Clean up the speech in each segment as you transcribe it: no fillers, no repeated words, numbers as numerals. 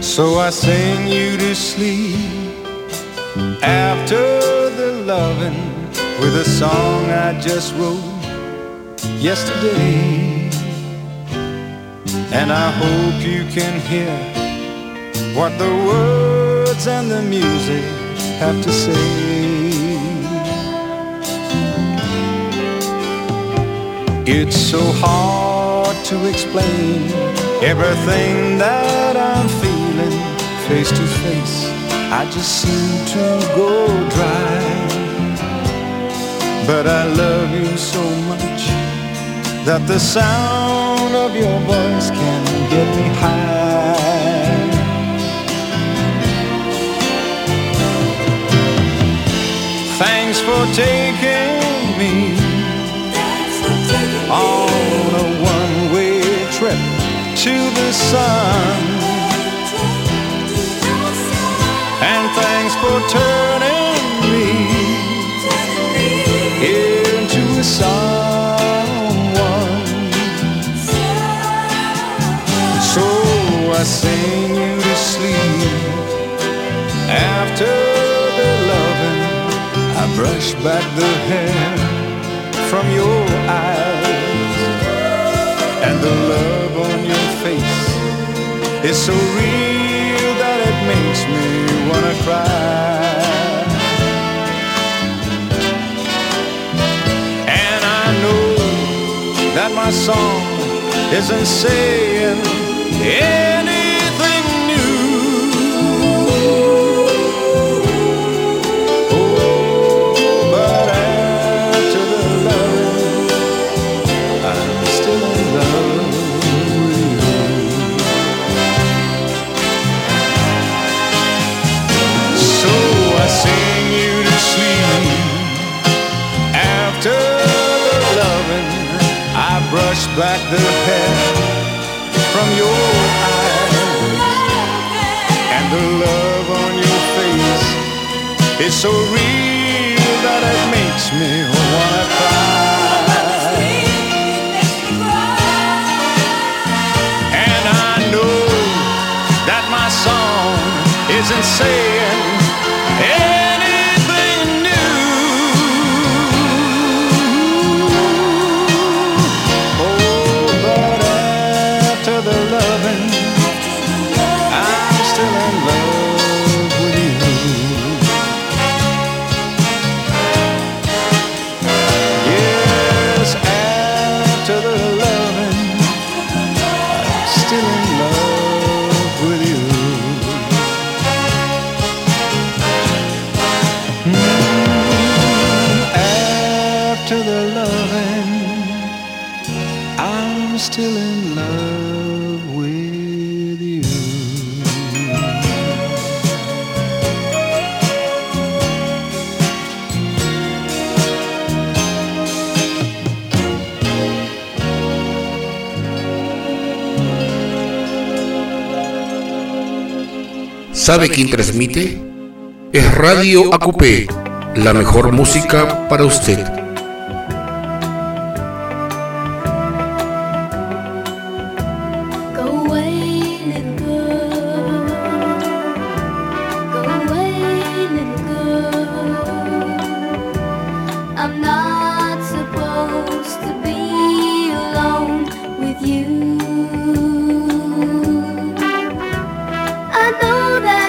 So I sing you to sleep after the loving with a song I just wrote yesterday. And I hope you can hear what the words and the music have to say. It's so hard to explain everything that I'm feeling face to face. I just seem to go dry. But I love you so much that the sound of your voice can get me high. Thanks for taking me on a one-way trip to the sun. And thanks for turning me into a someone. So I sing you to sleep after the loving. I brush back the hair from your eyes, and the love on your face is so real that it makes me wanna cry. And I know that my song isn't saying anything new. Oh, but after the love, I'm still in love with you. So I sing you to sleep after the loving. I brush back the hair from your eyes, and the love on your face is so real that it makes me wanna cry. And I know that my song isn't saying anything new. Oh, but after the loving, I'm still in love with you. Yes, after the loving, I'm still in love with you. After the loving, I'm still in love with you. ¿Sabe quién transmite? Es Radio AQP, la mejor música para usted.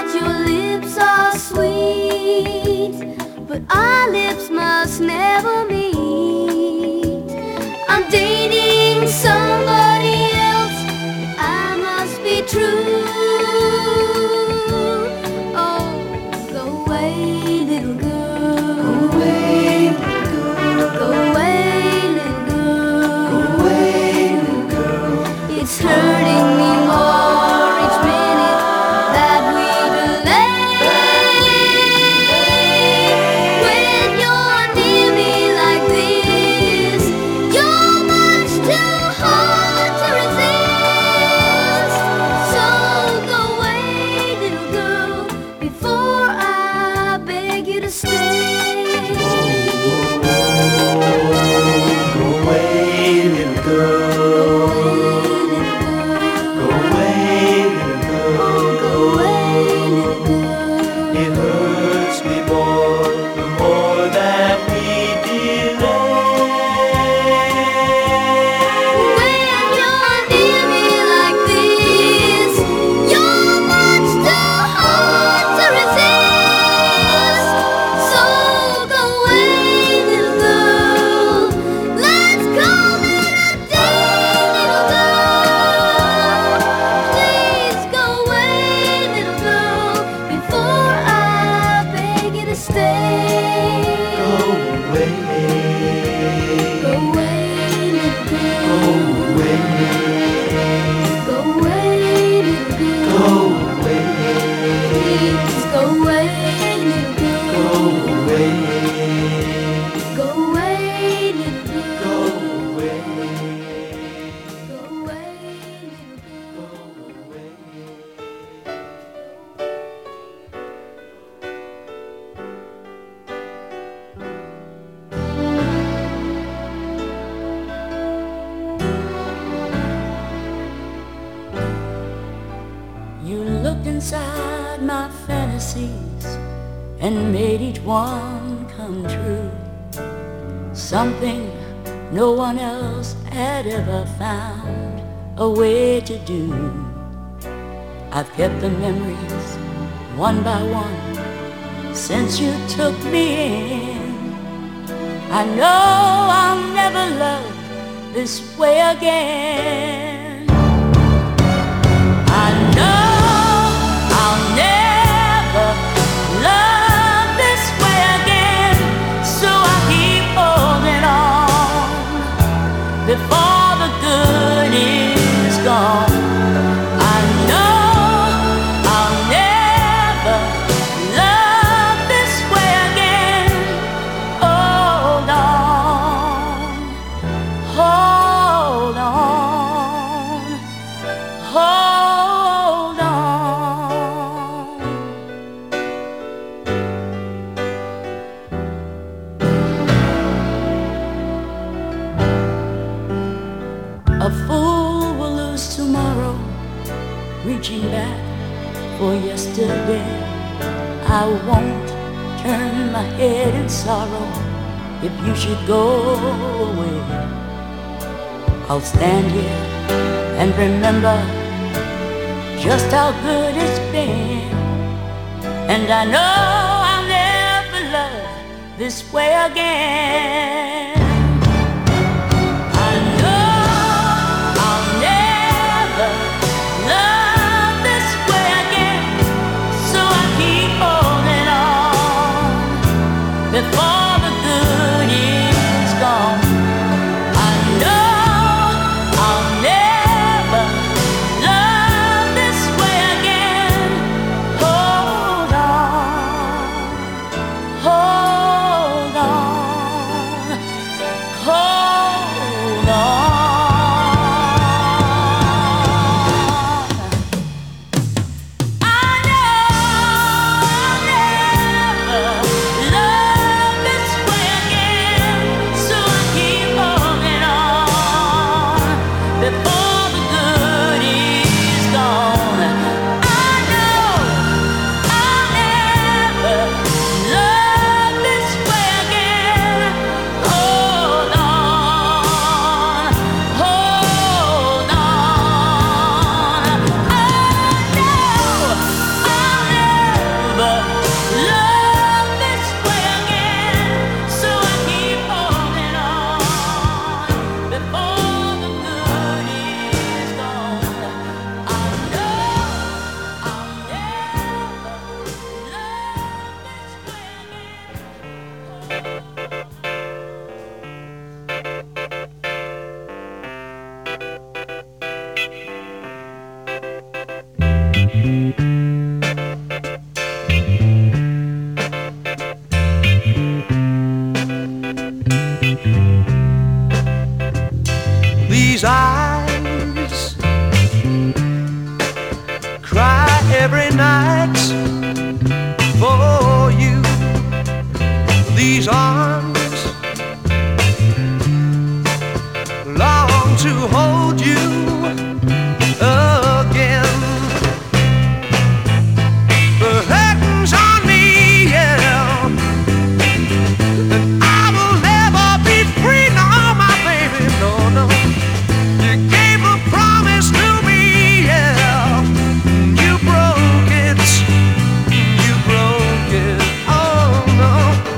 Our lips must never meet. You looked inside my fantasies and made each one come true. Something no one else had ever found a way to do. I've kept the memories one by one since you took me in. I know I'll never love this way again. I know I'll never love this way again, so I keep holding on before the good is gone. I know I'll never love this way again. Hold on, hold on, hold on. A fool will lose tomorrow, reaching back for yesterday. I won't turn my head in sorrow if you should go away. I'll stand here and remember just how good it's been. And I know I'll never love this way again. I know I'll never love this way again, so I keep holding on before the good is gone. I know I'll never love this way again. Hold on, hold on, hold on. I know I'll never love this way again, so I keep holding on before the good is gone. I know I'll never love this way again. Hold on, hold on. I know I'll never love this way again, so I keep holding on before the good is gone. I know I'll never These eyes cry every night for you. These arms long to hold you again. The curtains on me, yeah, and I will never be free, no, my baby, no, no. You gave a promise to me, yeah, you broke it, oh no.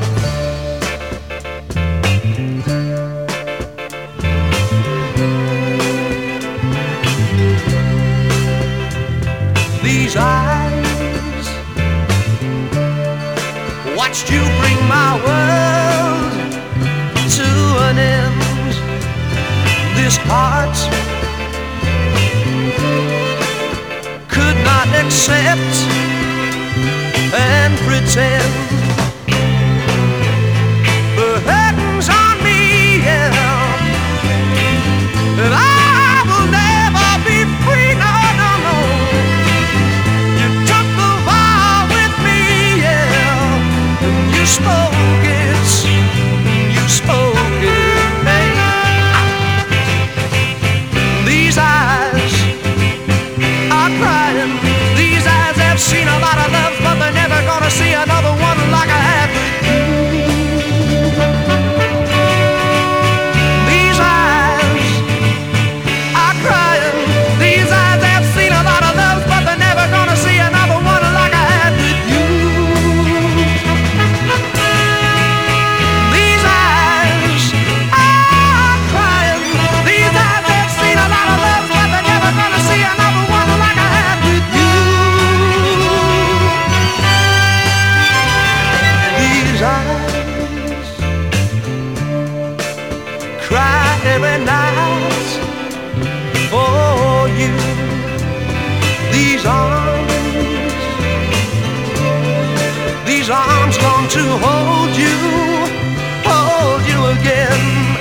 These eyes watched you bring my world to an end. This heart could not accept and pretend. The curtains on me, yeah, and I will never be free, no, no, no. You took the vow with me, yeah, and you spoke it, hey. These eyes are crying, to hold you again.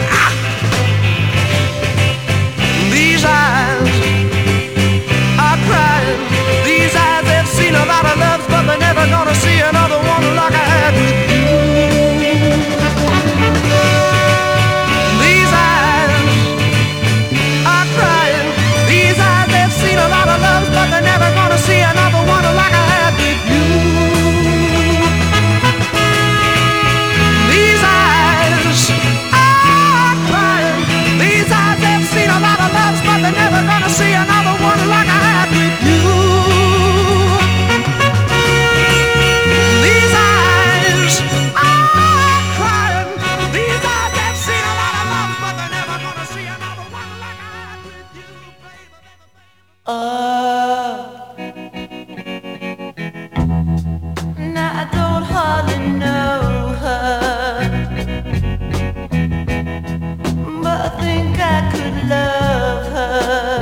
These eyes are crying. These eyes have seen a lot of loves, but they're never gonna see another one like I had with you. These eyes are crying. These eyes have seen a lot of loves, but they're never gonna see another one like I had with you. These eyes are crying. These eyes have seen a lot of loves, but they're never gonna see another one like I had with you. These eyes are crying. These eyes have seen a lot of loves, but they're never gonna see another one like I had with you, baby. Now I don't hardly know her, but I think I could love her.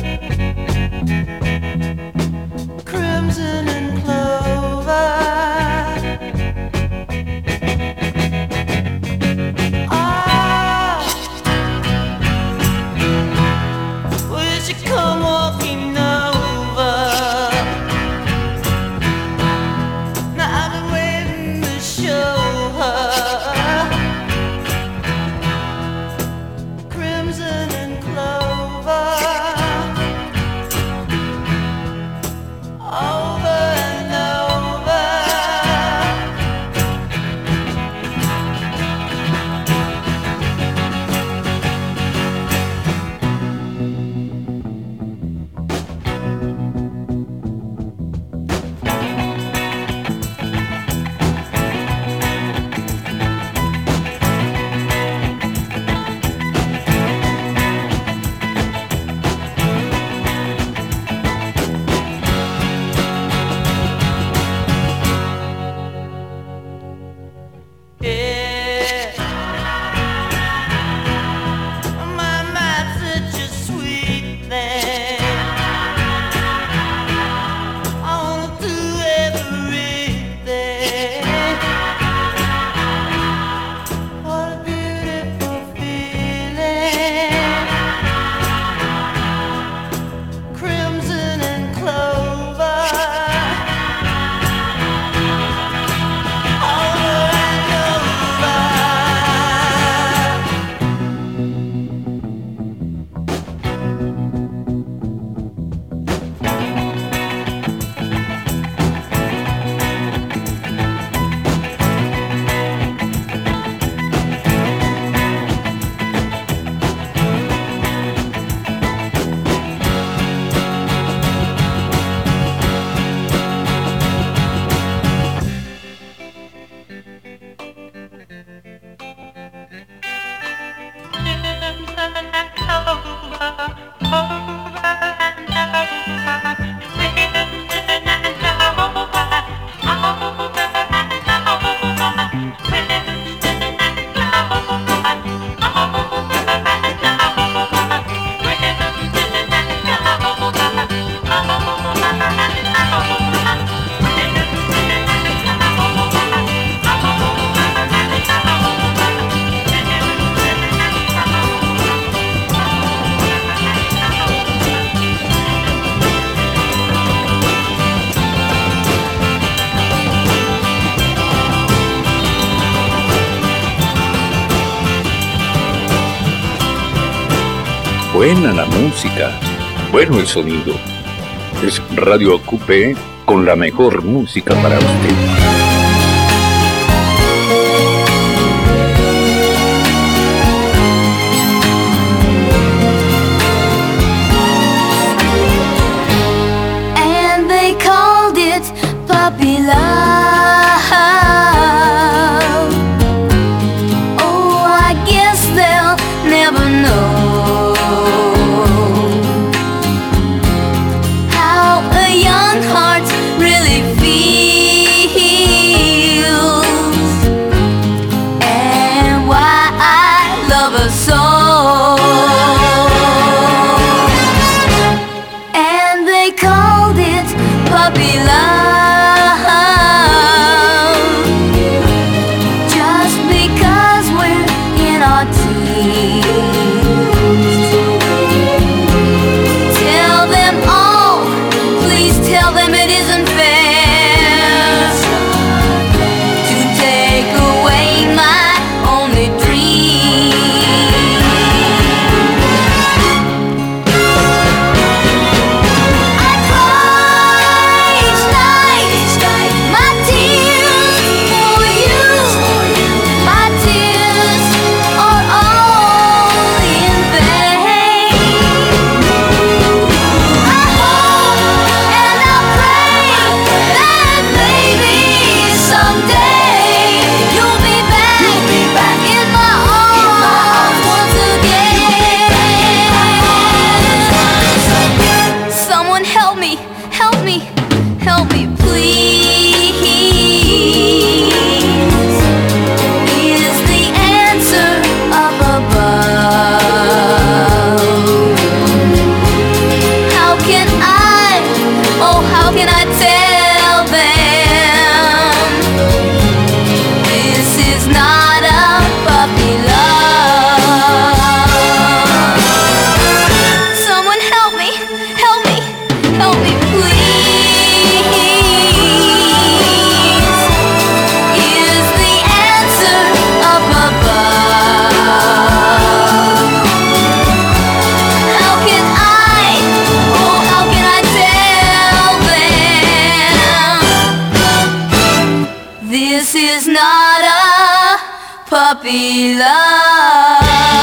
Crimson and clover. Ah, will she come walking over? Now I've been waiting to show her. Crimson and clover. Over and over. Yeah. My mind's such a sweet thing. I wanna do everything. What a beautiful feeling. Crimson and clover. Over and over. Buena la música, bueno el sonido. Es Radio Acupé con la mejor música para usted. And they called it puppy love. Oh, I guess they'll never know how a young heart really feels, and why I love her so. And they called it puppy love. help me, please. Is the answer up above? How can I tell them this is not a puppy love? Someone help me, please. Is the answer up above? How can I tell them this is not a puppy love?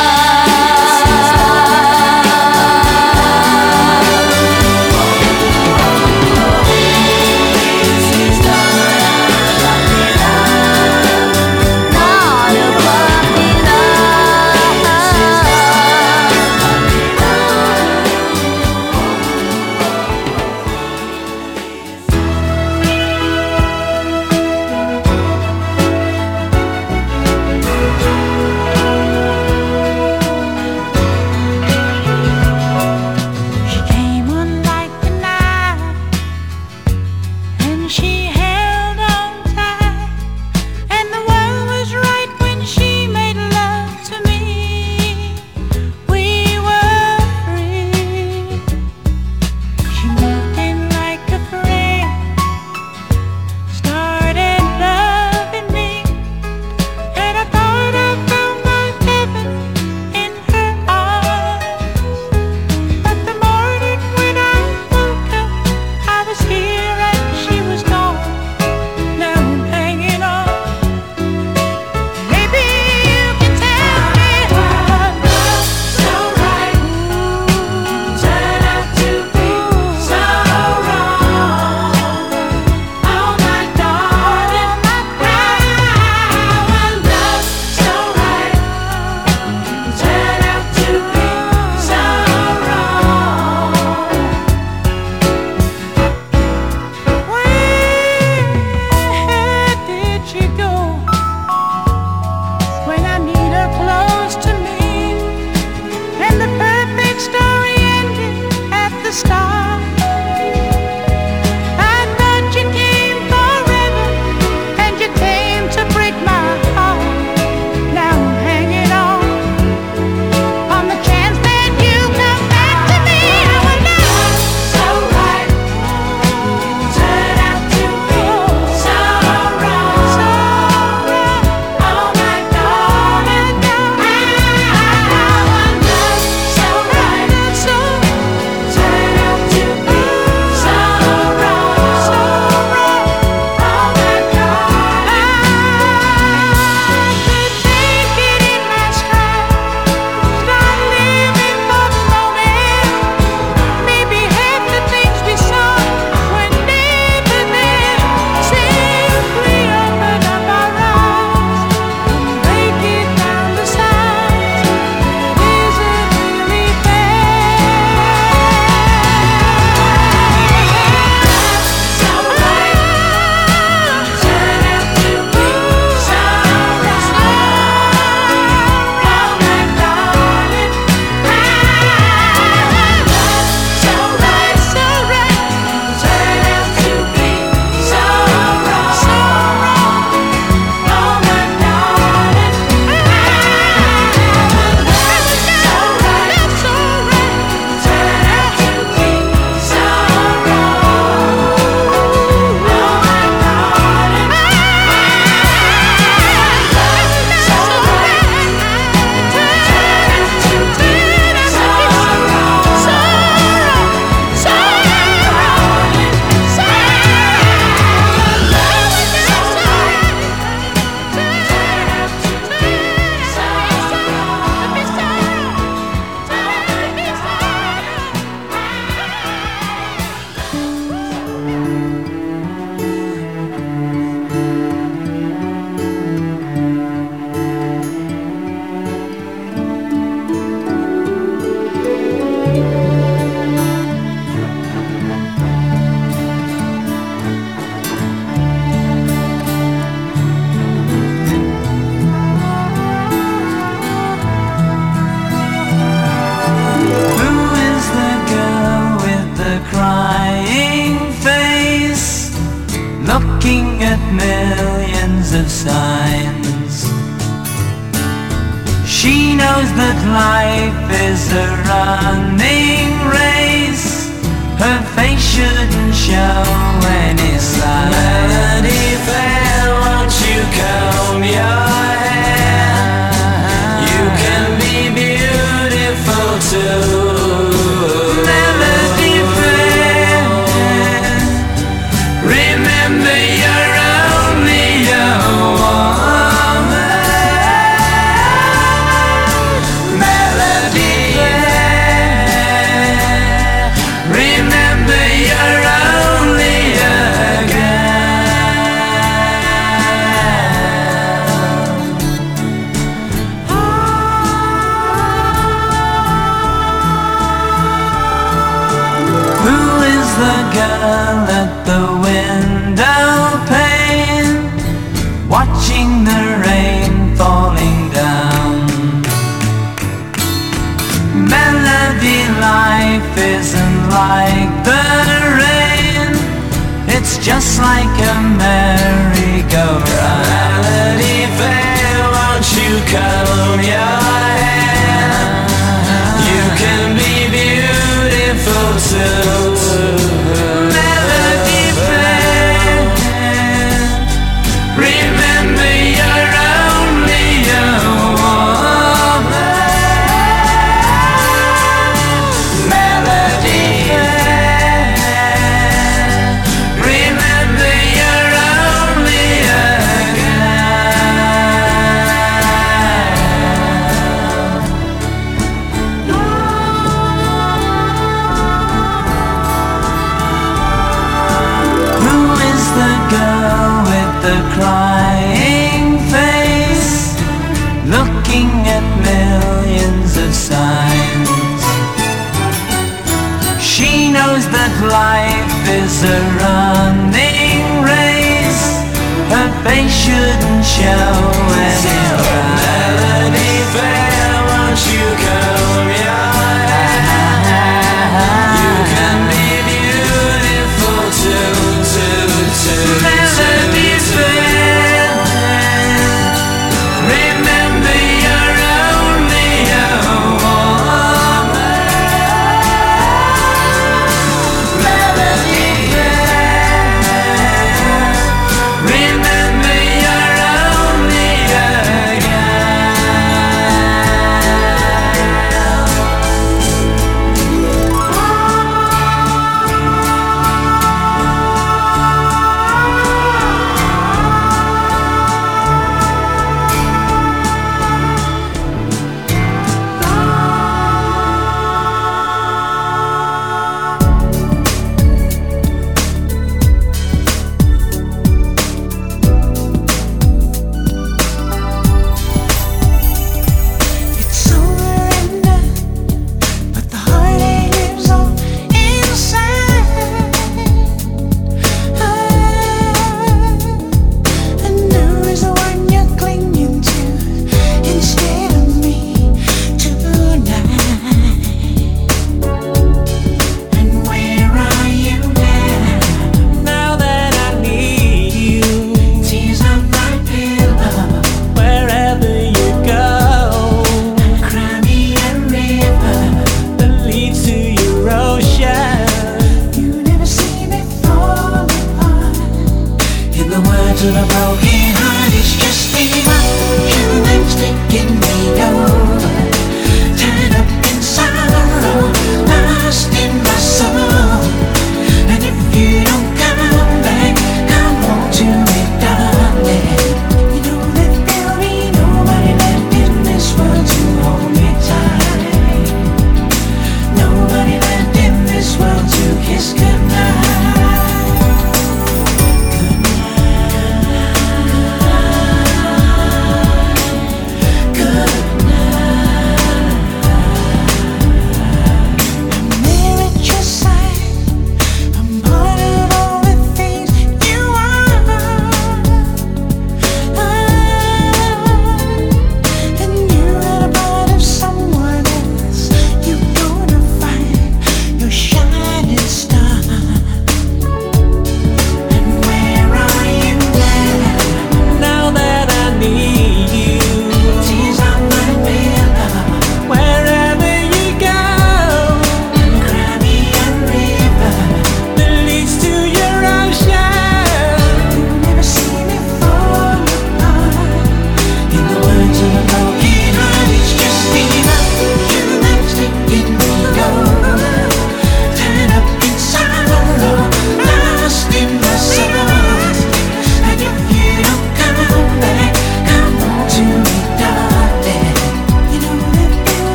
Not a puppy love. at millions of signs. She knows that life is a running race. Her face shouldn't show any signs. Melody fair, won't you comb your hair? You can be beautiful too. Melody fair, remember you're only a woman. Melody fair, remember you're only a the girl at the window pane, watching the rain falling down. Melody, life isn't like the rain, it's just like a merry-go-round. Melody fair, won't you comb your hair? You can be beautiful too. Melody fair, remember you're only a woman. Melody fair, remember you're only a girl with the crying face, looking at millions of signs. She knows that life is a running race. Her face shouldn't show any signs. Melody fair, won't you comb your hair? You can be beautiful too. Melody fair, remember you're only a woman. Melody fair, remember you're only a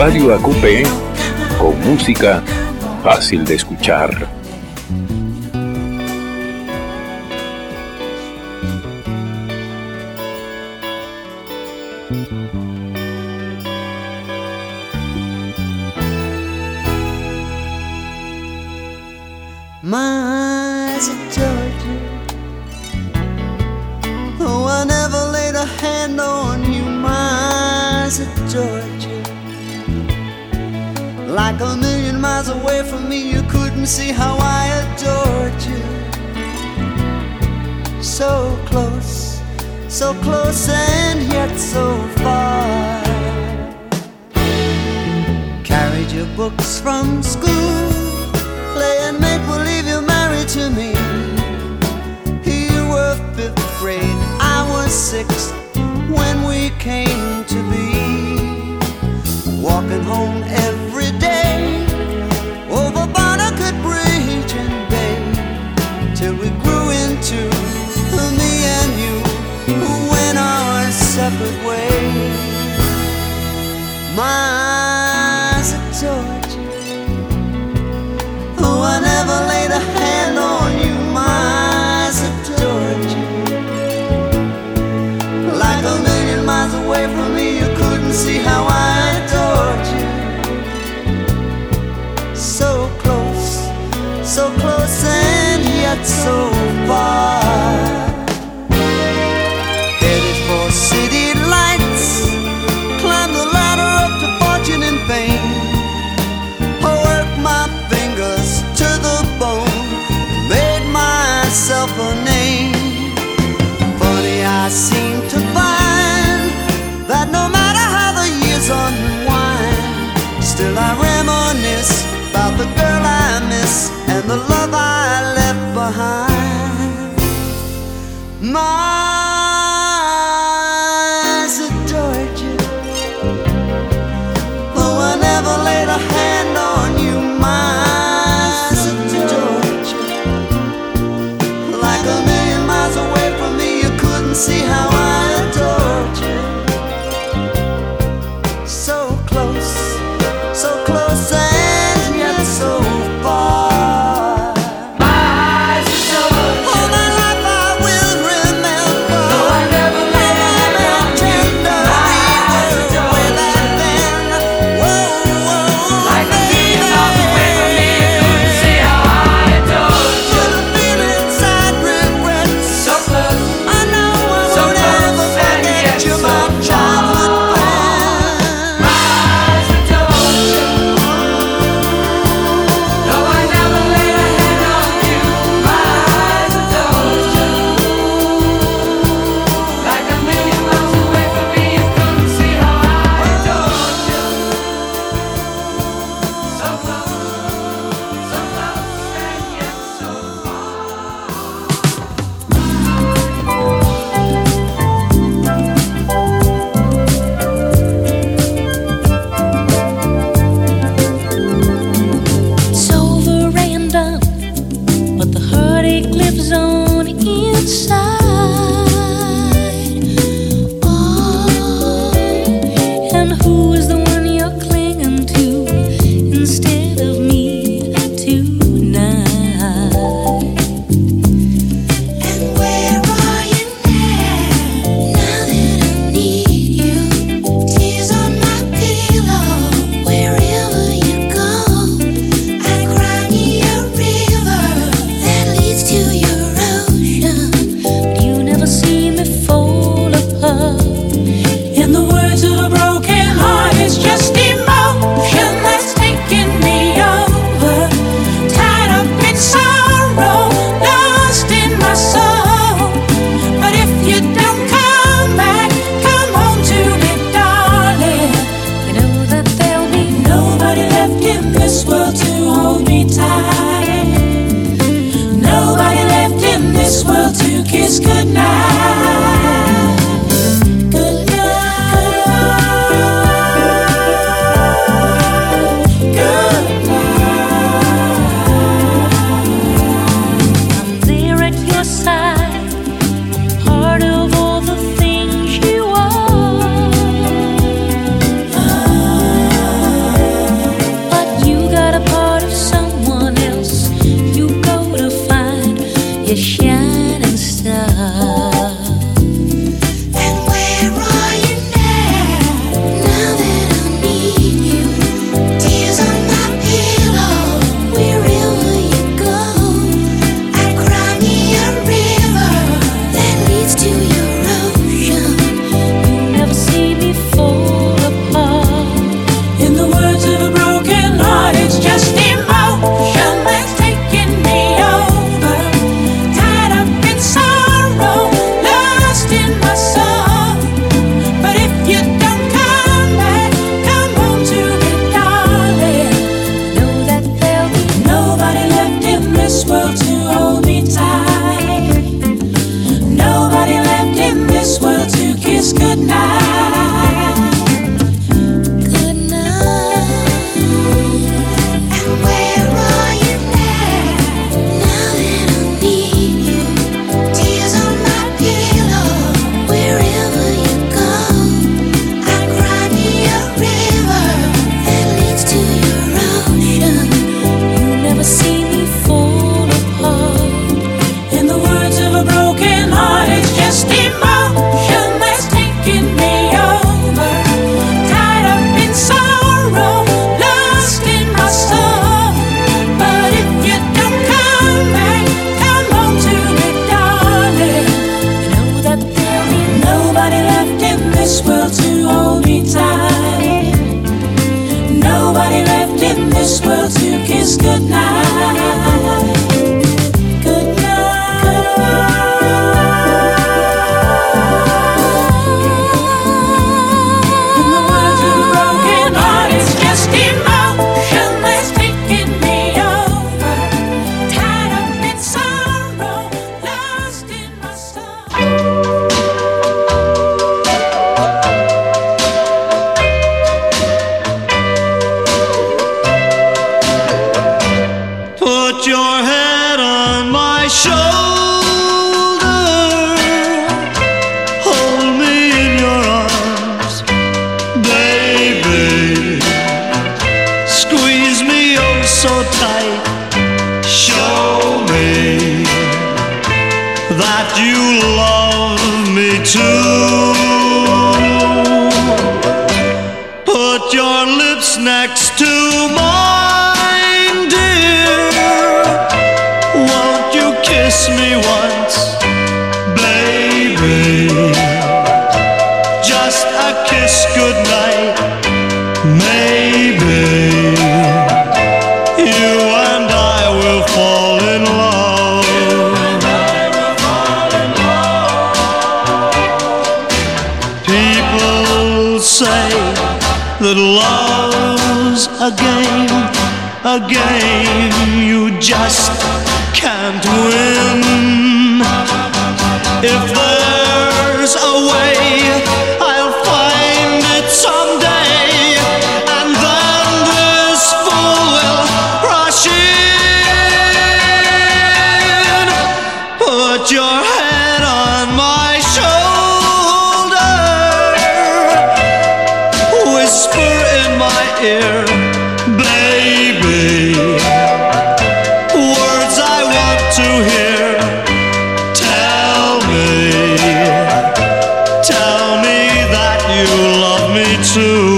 Radio AQP, con música fácil de escuchar. My eyes adored you, though I never laid a hand on you. My eyes adored you, like a million miles away from me. You couldn't see how I adored you. So close and yet so far. Carried your books from school, playing make-believe you're married to me. You were 5th grade, I was 6th when we came to be. Walking home every day over Barnegat Bridge and Bay, till we grew into me and you, who went our separate ways. My eyes adored you, though I never laid a hand on you. My eyes adored you, like a million miles away from me. You couldn't see how I adored you. So close and yet so far. Headed for city lights, climbed the ladder up to fortune and fame. Worked my fingers to the bone, made myself a name. Funny, I seem to find that no matter how the years unwind, still I reminisce about the girl I miss and the love I left behind. My eyes adored you, though I never laid a hand on you. My eyes adored you, like a million miles away from me. You couldn't see how I adored you. So close and yet so far. My eyes adored you. All my life I will remember. Though I never laid a hand on you. My eyes adored you. Whoa, like a million miles away from me. You couldn't see how I adored you. Couldn't feel inside regrets. So close, I know I was so goodnight. Maybe you and I will fall in love. People say that love's a game you just can't win. If there's a way, I'll find it someday, and then this fool will rush in. Put your head on my shoulder, whisper in my ear, baby, words I want to hear. Tell me that you love me too.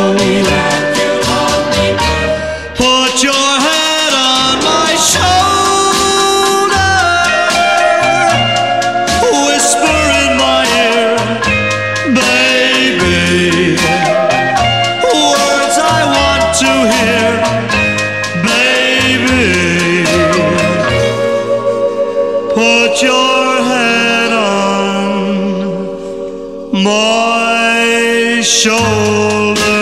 Put your head on my shoulder, whisper in my ear, baby, words I want to hear, baby. Put your head on my shoulder.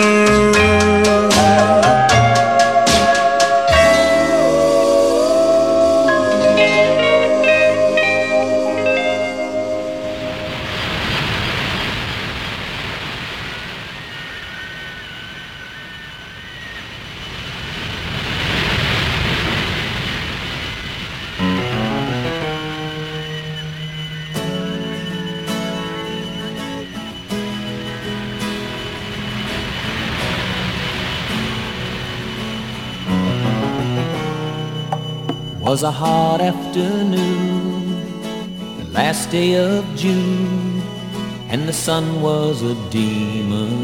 Was a hot afternoon, the last day of June, and the sun was a demon.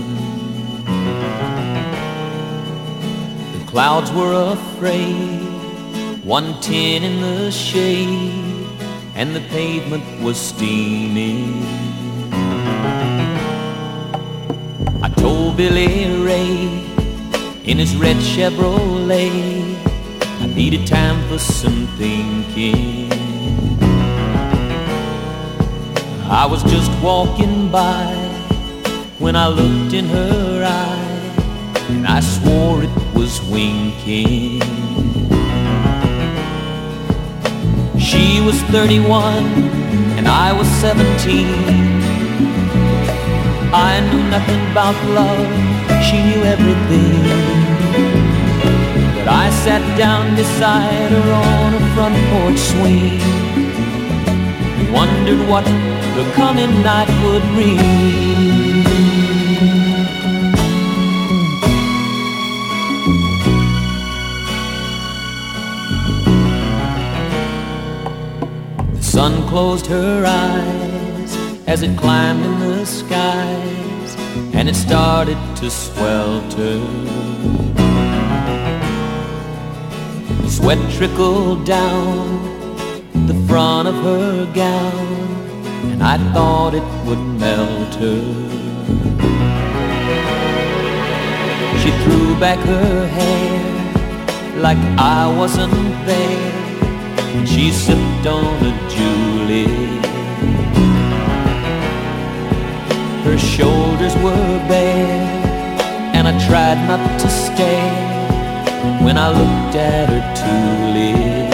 The clouds were afraid, 110 in the shade, and the pavement was steaming. I told Billy Ray in his red Chevrolet I needed time for some thinking. I was just walking by when I looked in her eye, and I swore it was winking. She was 31 and I was 17. I knew nothing about love, she knew everything. I sat down beside her on a front porch swing, wondered what the coming night would bring. The sun closed her eyes as it climbed in the skies, and it started to swelter. Sweat trickled down the front of her gown, and I thought it would melt her. She threw back her hair like I wasn't there, and she sipped on a Julie. Her shoulders were bare, and I tried not to stare when I looked at her tulip.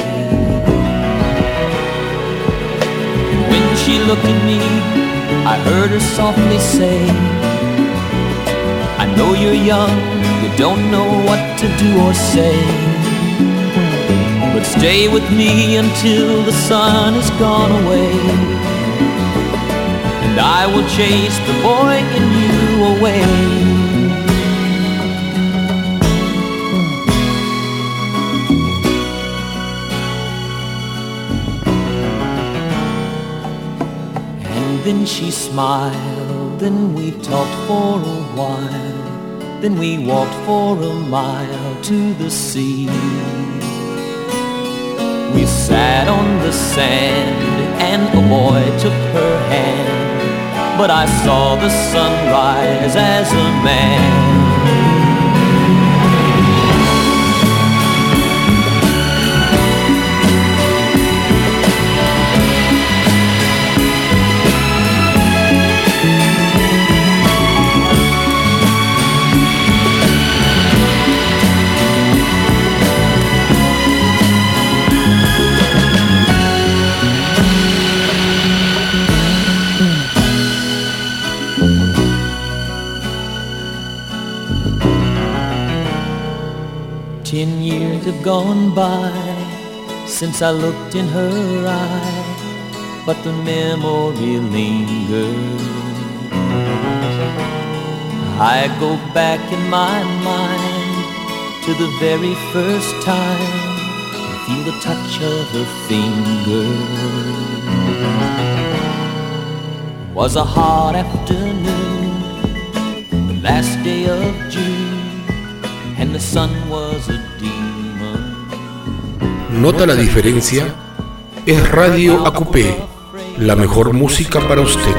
And when she looked at me, I heard her softly say, I know you're young, you don't know what to do or say, but stay with me until the sun has gone away, and I will chase the boy in you away. Then she smiled, then we talked for a while, then we walked for a mile to the sea. We sat on the sand and a boy took her hand, but I saw the sunrise as a man. 10 years have gone by since I looked in her eye, but the memory lingers. I go back in my mind to the very first time and feel the touch of her fingers. It was a hot afternoon, the last day of June, and the sun was a demon. ¿Nota la diferencia? Es Radio Acupé, la mejor música para usted.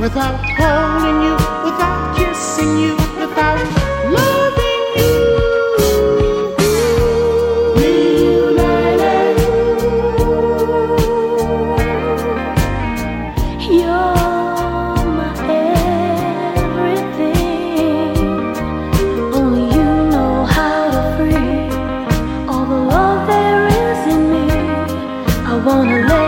without holding you, without kissing you, without loving you. You're my everything. Only you know how to free all the love there is in me. I wanna let